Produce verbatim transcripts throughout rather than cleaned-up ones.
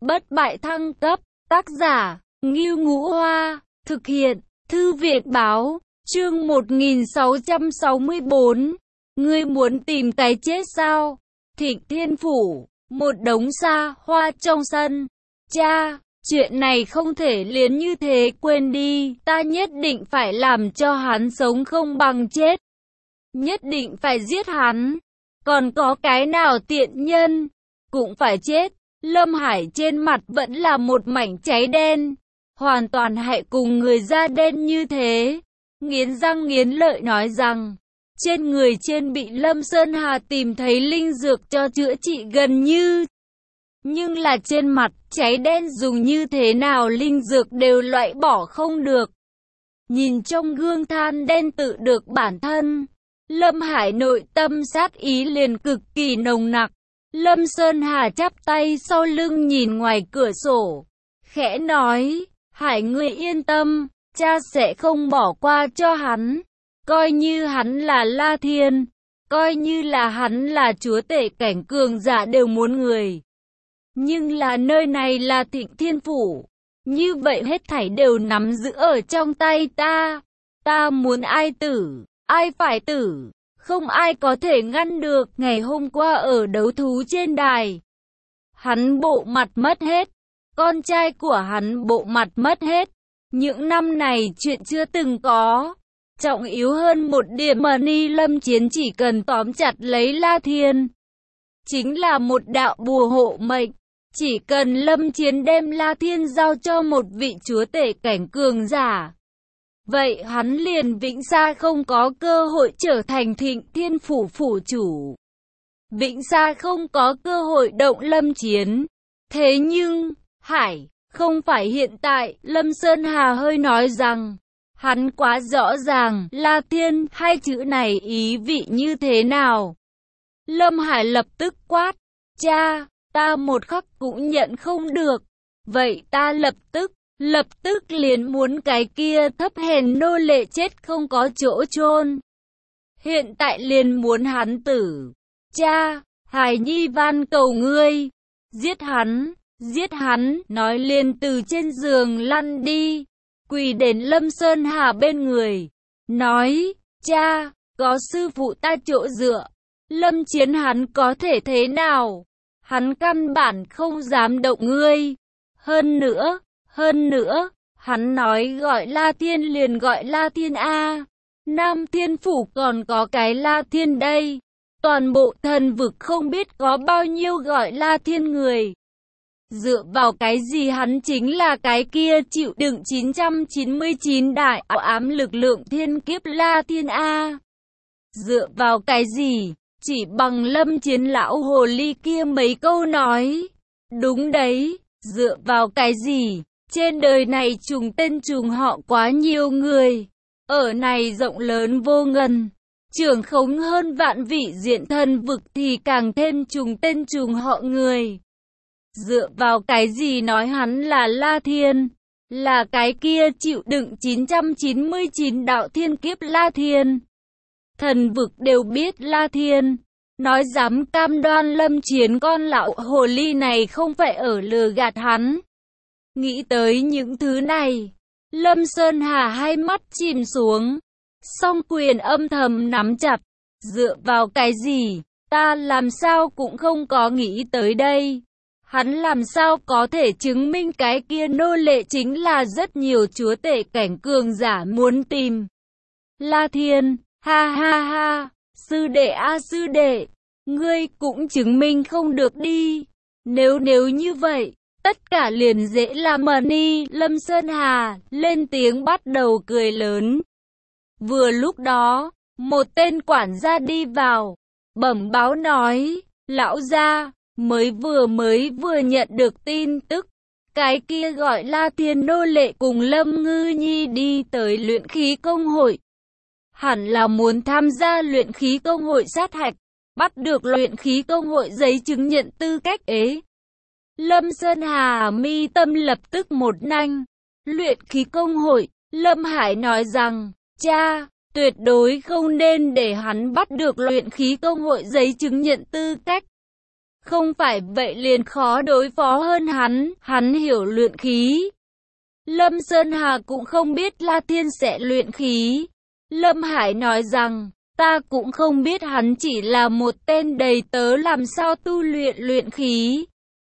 bất bại thăng cấp, tác giả, Ngưu Ngũ Hoa, thực hiện, Thư viện Báo, chương một nghìn sáu trăm sáu mươi bốn. Ngươi muốn tìm cái chết sao? Thịnh Thiên Phủ, một đống xa hoa trong sân. Cha, chuyện này không thể liền như thế quên đi, ta nhất định phải làm cho hắn sống không bằng chết. Nhất định phải giết hắn. Còn có cái nào tiện nhân cũng phải chết. Lâm Hải trên mặt vẫn là một mảnh cháy đen, hoàn toàn hãy cùng người da đen như thế. Nghiến răng nghiến lợi nói rằng, trên người trên bị Lâm Sơn Hà tìm thấy linh dược cho chữa trị gần như. Nhưng là trên mặt cháy đen dùng như thế nào linh dược đều loại bỏ không được. Nhìn trong gương than đen tự được bản thân, Lâm Hải nội tâm sát ý liền cực kỳ nồng nặc. Lâm Sơn Hà chắp tay sau lưng nhìn ngoài cửa sổ, khẽ nói, Hải ngươi yên tâm, cha sẽ không bỏ qua cho hắn. Coi như hắn là La Thiên, coi như là hắn là chúa tể cảnh cường giả đều muốn người. Nhưng là nơi này là Thịnh Thiên Phủ, như vậy hết thảy đều nắm giữ ở trong tay ta. Ta muốn ai tử, ai phải tử, không ai có thể ngăn được. Ngày hôm qua ở đấu thú trên đài, hắn bộ mặt mất hết, con trai của hắn bộ mặt mất hết. Những năm này chuyện chưa từng có. Trọng yếu hơn một điểm mà Ni Lâm Chiến chỉ cần tóm chặt lấy La Thiên, chính là một đạo bùa hộ mệnh. Chỉ cần Lâm Chiến đem La Thiên giao cho một vị chúa tể cảnh cường giả, vậy hắn liền vĩnh xa không có cơ hội trở thành Thịnh Thiên Phủ phủ chủ. Vĩnh xa không có cơ hội động Lâm Chiến. Thế nhưng, Hải, không phải hiện tại. Lâm Sơn Hà hơi nói rằng, hắn quá rõ ràng La Thiên hai chữ này ý vị như thế nào. Lâm Hải lập tức quát, cha, ta một khắc cũng nhận không được. Vậy ta lập tức, lập tức liền muốn cái kia thấp hèn nô lệ chết không có chỗ chôn. Hiện tại liền muốn hắn tử. Cha, Hải Nhi van cầu ngươi, giết hắn, giết hắn. Nói liền từ trên giường lăn đi, quỳ đến Lâm Sơn Hà bên người, nói, cha, có sư phụ ta chỗ dựa, Lâm Chiến hắn có thể thế nào? Hắn căn bản không dám động ngươi. Hơn nữa, hơn nữa, hắn nói gọi La Thiên liền gọi La Thiên A. Nam Thiên Phủ còn có cái La Thiên đây. Toàn bộ thần vực không biết có bao nhiêu gọi La Thiên người. Dựa vào cái gì hắn chính là cái kia chịu đựng chín trăm chín mươi chín đại ảo ám lực lượng thiên kiếp La Thiên A. Dựa vào cái gì? Chỉ bằng Lâm Chiến lão hồ ly kia mấy câu nói. Đúng đấy, dựa vào cái gì? Trên đời này trùng tên trùng họ quá nhiều người. Ở này rộng lớn vô ngần, trưởng khống hơn vạn vị diện thần vực thì càng thêm trùng tên trùng họ người. Dựa vào cái gì nói hắn là La Thiên? Là cái kia chịu đựng chín trăm chín mươi chín đạo thiên kiếp La Thiên. Thần vực đều biết La Thiên. Nói dám cam đoan Lâm Chiến con lão hồ ly này không phải ở lừa gạt hắn. Nghĩ tới những thứ này, Lâm Sơn Hà hai mắt chìm xuống, song quyền âm thầm nắm chặt. Dựa vào cái gì? Ta làm sao cũng không có nghĩ tới đây. Hắn làm sao có thể chứng minh cái kia nô lệ chính là rất nhiều chúa tể cảnh cường giả muốn tìm. La Thiên, ha ha ha, sư đệ a sư đệ, ngươi cũng chứng minh không được đi. Nếu nếu như vậy, tất cả liền dễ làm mà ni. Lâm Sơn Hà lên tiếng bắt đầu cười lớn. Vừa lúc đó, một tên quản gia đi vào, bẩm báo nói, lão gia, mới vừa mới vừa nhận được tin tức, cái kia gọi La Thiên nô lệ cùng Lâm Ngư Nhi đi tới luyện khí công hội. Hẳn là muốn tham gia luyện khí công hội sát hạch, bắt được luyện khí công hội giấy chứng nhận tư cách ế. Lâm Sơn Hà mi tâm lập tức một nanh. Luyện khí công hội, Lâm Hải nói rằng, cha, tuyệt đối không nên để hắn bắt được luyện khí công hội giấy chứng nhận tư cách. Không phải vậy liền khó đối phó hơn hắn, hắn hiểu luyện khí. Lâm Sơn Hà cũng không biết La Thiên sẽ luyện khí. Lâm Hải nói rằng, ta cũng không biết hắn chỉ là một tên đầy tớ làm sao tu luyện luyện khí.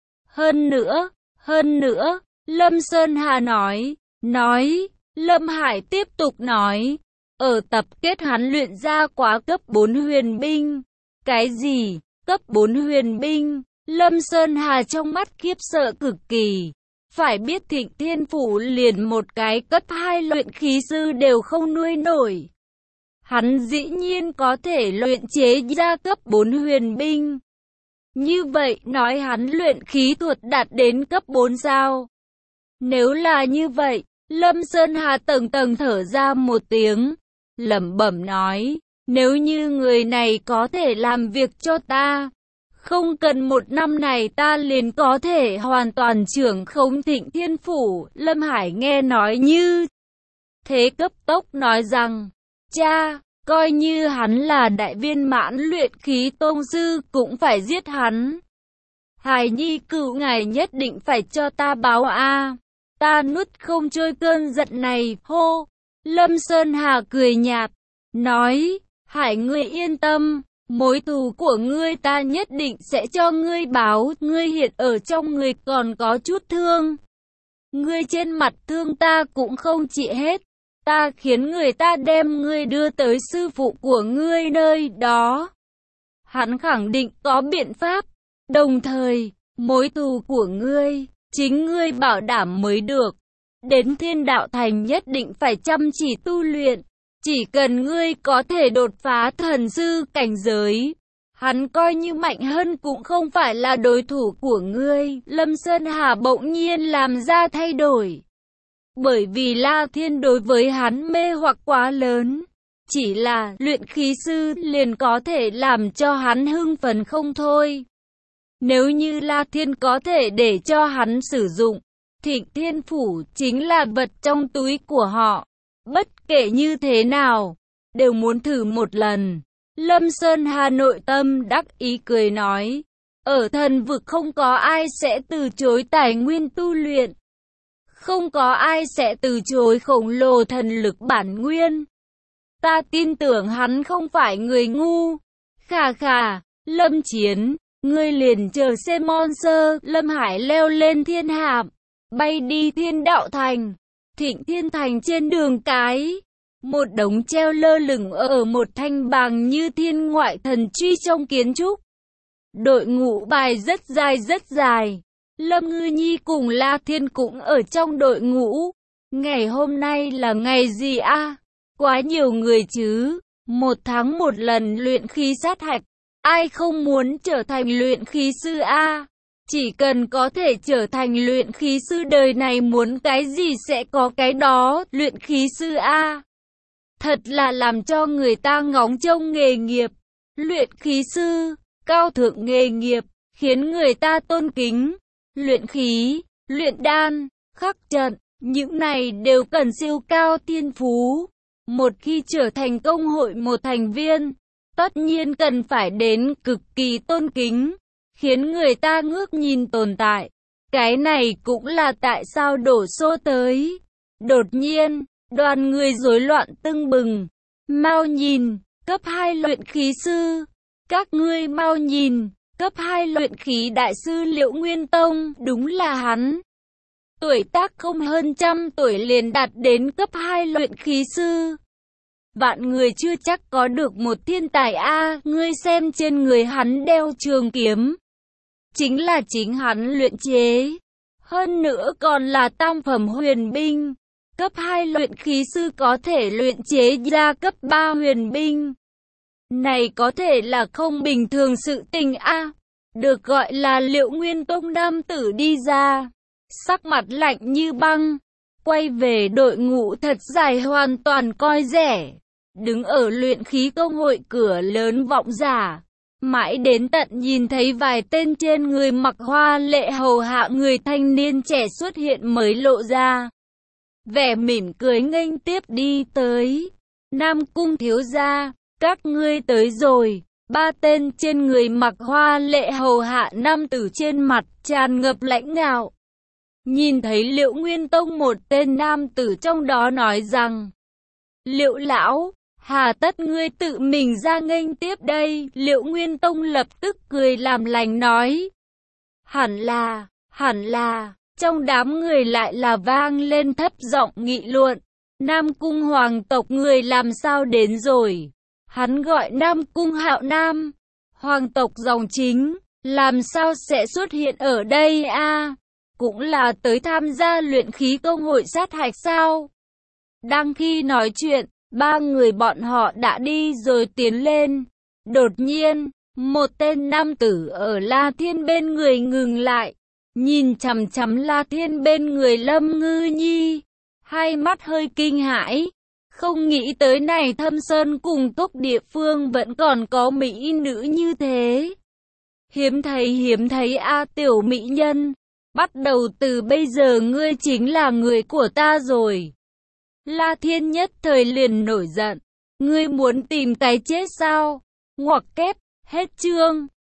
Hơn nữa, hơn nữa, Lâm Sơn Hà nói, nói, Lâm Hải tiếp tục nói, ở tập kết hắn luyện ra quá cấp bốn huyền binh. Cái gì? Cấp bốn huyền binh? Lâm Sơn Hà trong mắt khiếp sợ cực kỳ. Phải biết Thịnh Thiên Phủ liền một cái cấp hai luyện khí sư đều không nuôi nổi. Hắn dĩ nhiên có thể luyện chế ra cấp bốn huyền binh. Như vậy nói hắn luyện khí thuật đạt đến cấp bốn sao? Nếu là như vậy, Lâm Sơn Hà tầng tầng thở ra một tiếng, lẩm bẩm nói, nếu như người này có thể làm việc cho ta, không cần một năm này ta liền có thể hoàn toàn trưởng khống Thịnh Thiên Phủ. Lâm Hải nghe nói như thế cấp tốc nói rằng, cha, coi như hắn là đại viên mãn luyện khí tông sư cũng phải giết hắn. Hải nhi cửu ngài nhất định phải cho ta báo a, ta nuốt không trôi cơn giận này, hô. Lâm Sơn Hà cười nhạt, nói, Hải ngươi yên tâm, mối thù của ngươi ta nhất định sẽ cho ngươi báo, ngươi hiện ở trong người còn có chút thương. Ngươi trên mặt thương ta cũng không trị hết, ta khiến người ta đem ngươi đưa tới sư phụ của ngươi nơi đó. Hắn khẳng định có biện pháp, đồng thời, mối thù của ngươi, chính ngươi bảo đảm mới được. Đến Thiên Đạo Thành nhất định phải chăm chỉ tu luyện, chỉ cần ngươi có thể đột phá thần sư cảnh giới, hắn coi như mạnh hơn cũng không phải là đối thủ của ngươi. Lâm Sơn Hà bỗng nhiên làm ra thay đổi. Bởi vì La Thiên đối với hắn mê hoặc quá lớn, chỉ là luyện khí sư liền có thể làm cho hắn hưng phấn không thôi. Nếu như La Thiên có thể để cho hắn sử dụng, Thịnh Thiên Phủ chính là vật trong túi của họ. Bất kể như thế nào, đều muốn thử một lần. Lâm Sơn Hà nội tâm đắc ý cười nói, ở thần vực không có ai sẽ từ chối tài nguyên tu luyện. Không có ai sẽ từ chối khổng lồ thần lực bản nguyên. Ta tin tưởng hắn không phải người ngu. Khà khà, Lâm Chiến, ngươi liền chờ xem monster. Lâm Hải leo lên thiên hạm, bay đi Thiên Đạo Thành. Thịnh Thiên Thành trên đường cái, một đống treo lơ lửng ở một thanh bàng như thiên ngoại thần truy trong kiến trúc. Đội ngũ bài rất dài rất dài. Lâm Ngư Nhi cùng La Thiên cũng ở trong đội ngũ. Ngày hôm nay là ngày gì a? À? Quá nhiều người chứ. Một tháng một lần luyện khí sát hạch. Ai không muốn trở thành luyện khí sư a? À? Chỉ cần có thể trở thành luyện khí sư đời này muốn cái gì sẽ có cái đó. Luyện khí sư a? À? Thật là làm cho người ta ngóng trông nghề nghiệp. Luyện khí sư, cao thượng nghề nghiệp, khiến người ta tôn kính. Luyện khí, luyện đan, khắc trận, những này đều cần siêu cao thiên phú. Một khi trở thành công hội một thành viên, tất nhiên cần phải đến cực kỳ tôn kính, khiến người ta ngước nhìn tồn tại. Cái này cũng là tại sao đổ xô tới. Đột nhiên, đoàn người rối loạn tưng bừng. Mau nhìn, cấp hai luyện khí sư. Các ngươi mau nhìn. Cấp hai luyện khí đại sư Liễu Nguyên Tông, đúng là hắn. Tuổi tác không hơn trăm tuổi liền đạt đến cấp hai luyện khí sư. Vạn người chưa chắc có được một thiên tài a, ngươi xem trên người hắn đeo trường kiếm. Chính là chính hắn luyện chế. Hơn nữa còn là tam phẩm huyền binh. Cấp hai luyện khí sư có thể luyện chế ra cấp ba huyền binh. Này có thể là không bình thường sự tình a. À, được gọi là Liễu Nguyên Tông nam tử đi ra, sắc mặt lạnh như băng, quay về đội ngũ thật dài hoàn toàn coi rẻ, đứng ở luyện khí công hội cửa lớn vọng giả, mãi đến tận nhìn thấy vài tên trên người mặc hoa lệ hầu hạ người thanh niên trẻ xuất hiện mới lộ ra. Vẻ mỉm cười nghênh tiếp đi tới. Nam Cung thiếu gia, các ngươi tới rồi. Ba tên trên người mặc hoa lệ hầu hạ nam tử trên mặt tràn ngập lãnh ngạo. Nhìn thấy Liệu Nguyên Tông, một tên nam tử trong đó nói rằng: Liệu lão, hà tất ngươi tự mình ra nghênh tiếp đây? Liệu Nguyên Tông lập tức cười làm lành nói: Hẳn là, hẳn là. Trong đám người lại là vang lên thấp giọng nghị luận: Nam Cung hoàng tộc người làm sao đến rồi? Hắn gọi Nam Cung Hạo Nam, hoàng tộc dòng chính, làm sao sẽ xuất hiện ở đây a? À? Cũng là tới tham gia luyện khí công hội sát hạch sao? Đang khi nói chuyện, ba người bọn họ đã đi rồi tiến lên. Đột nhiên, một tên nam tử ở La Thiên bên người ngừng lại, nhìn chằm chằm La Thiên bên người Lâm Ngư Nhi, hai mắt hơi kinh hãi. Không nghĩ tới này Thâm Sơn cùng túc địa phương vẫn còn có mỹ nữ như thế. Hiếm thấy hiếm thấy a tiểu mỹ nhân. Bắt đầu từ bây giờ ngươi chính là người của ta rồi. La Thiên nhất thời liền nổi giận. Ngươi muốn tìm cái chết sao? Ngoặc kép, hết chương.